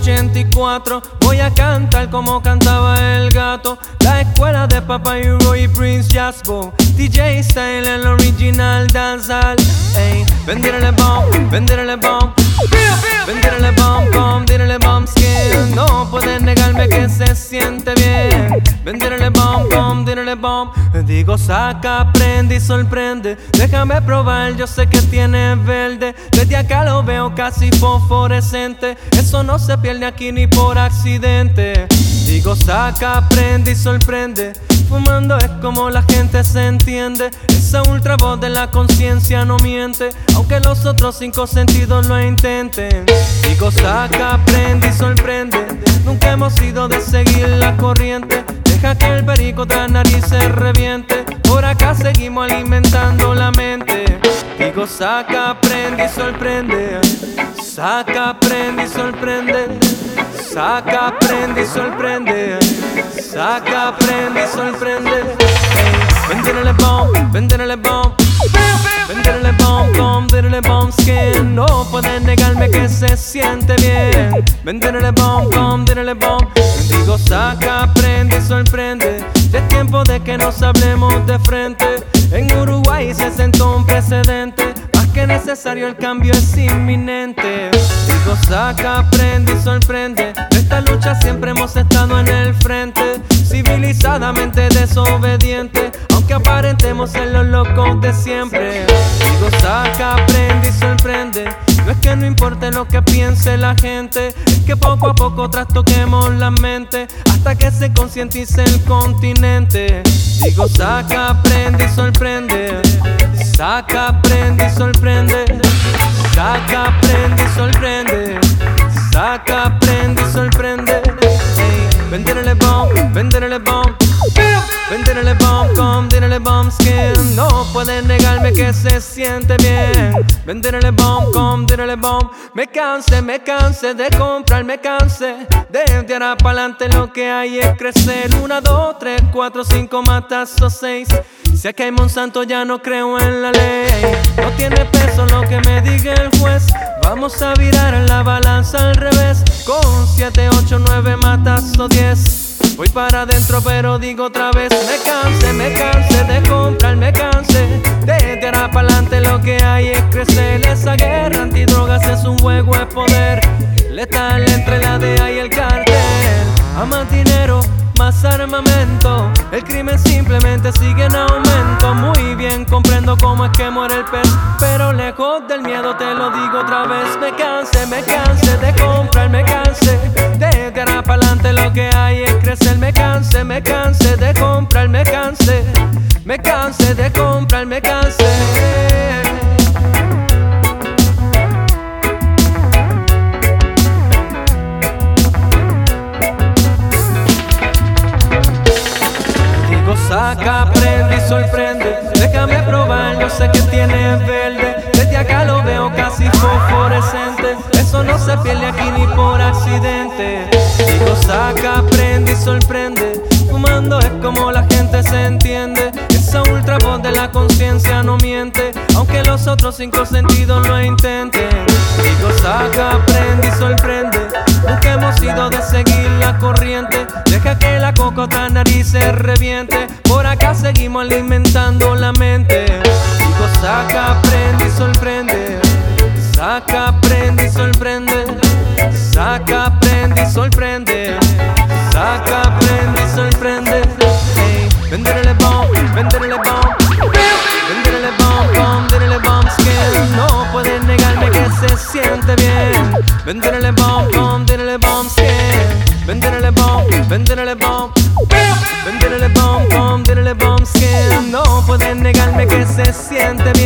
84. Voy a cantar como cantaba el gato. La escuela de Papa Euro y Prince Jasbo. DJ Style, el original dancehall. Ey, venderle bomb, venderle bomb. Venderle bomb, bomb, dirle bomb skin. No puedes negarme que se siente bien. Venderle bomb, bomb, dirle bomb. Digo saca, prende y sorprende. Déjame probar, yo sé que tiene verde. Desde acá lo veo casi fosforescente. Eso no se pierde aquí ni por accidente. Digo saca, prende y sorprende. Fumando es como la gente se entiende. Esa ultra voz de la conciencia no miente, aunque los otros 5 sentidos lo intenten. Digo saca, prende y sorprende. Nunca hemos sido de seguir la corriente. Deja que el perico tras nariz se reviente. Por acá seguimos alimentando la mente. Digo saca, prende y sorprende. Saca, prende y sorprende. Saca, prende y sorprende. Saca, prende y sorprende. Venderle bomb, venderle bomb. Venderle bomb, bomb, venderle bomb skin. No puedes negarme que se siente bien. Venderle bomb, bomb, venderle bomb. Digo saca, prende y sorprende. Es tiempo de que nos hablemos de frente. En Uruguay se sentó un precedente. Más que necesario, el cambio es inminente. Digo saca, prende y sorprende. De esta lucha siempre hemos estado en el frente. Civilizadamente desobediente, aunque aparentemos ser los locos de siempre. Digo saca, prende y sorprende. No es que no importe lo que piense la gente, es que poco a poco trastoquemos la mente hasta que se concientice el continente. Digo saca, prende y sorprende. Saca, prende y sorprende. Saca, prende y sorprende. Saca, prende y sorprende. Venderle bomb, venderle bomb. Venderle bomb, com, dirle bomb skin. No puedes negarme que se siente bien. Venderle bomb, com, dirle bomb. Me cansé de comprar, me cansé. Desde ahora pa'lante lo que hay es crecer. 1, 2, 3, 4, 5, matazos 6. Si aquí hay Monsanto ya no creo en la ley. No tiene peso lo que me diga el juez. Vamos a virar la balanza al revés. Con 7, 8, 9, matazos 10. Voy para adentro pero digo otra vez. Me cansé de comprar, me cansé. Desde ahora pa'lante lo que hay es crecer. Esa guerra antidrogas es un juego de poder letal entre la DEA y el cartel. A más dinero, más armamento. El crimen simplemente sigue en aumento. Muy bien, comprendo cómo es que muere el pez, pero lejos del miedo te lo digo otra vez. Me cansé de comprar, me cansé. Desde ahora pa'lante lo que hay es crecer. Me cansé de comprar, me cansé. Me cansé de comprar, me cansé. Saca, prende y sorprende. Déjame probar, yo sé que tiene verde. Desde acá lo veo casi fosforescente. Eso no se pierde aquí ni por accidente. Digo saca, prende y sorprende. Fumando es como la gente se entiende. Esa ultra voz de la conciencia no miente, aunque los otros 5 sentidos lo intenten. Digo saca, prende y sorprende. Nunca hemos sido de seguir la corriente. Deja que la coco tras nariz se reviente. Por acá seguimos alimentando la mente. Digo saca, prende y sorprende. Saca, prende y sorprende. Saca, prende y sorprende. Saca, prende y sorprende. Hey, venderle bomb, venderle bomb. Venderle bomb, bomb, venderle bomb skin. No puedes negarme que se siente bien. Venderle bomb, bomb, venderle bomb skin. Venderle bomb, venderle bomb. Venderle bomb, bomb, venderle bomb skin. No puedes negarme que se siente bien.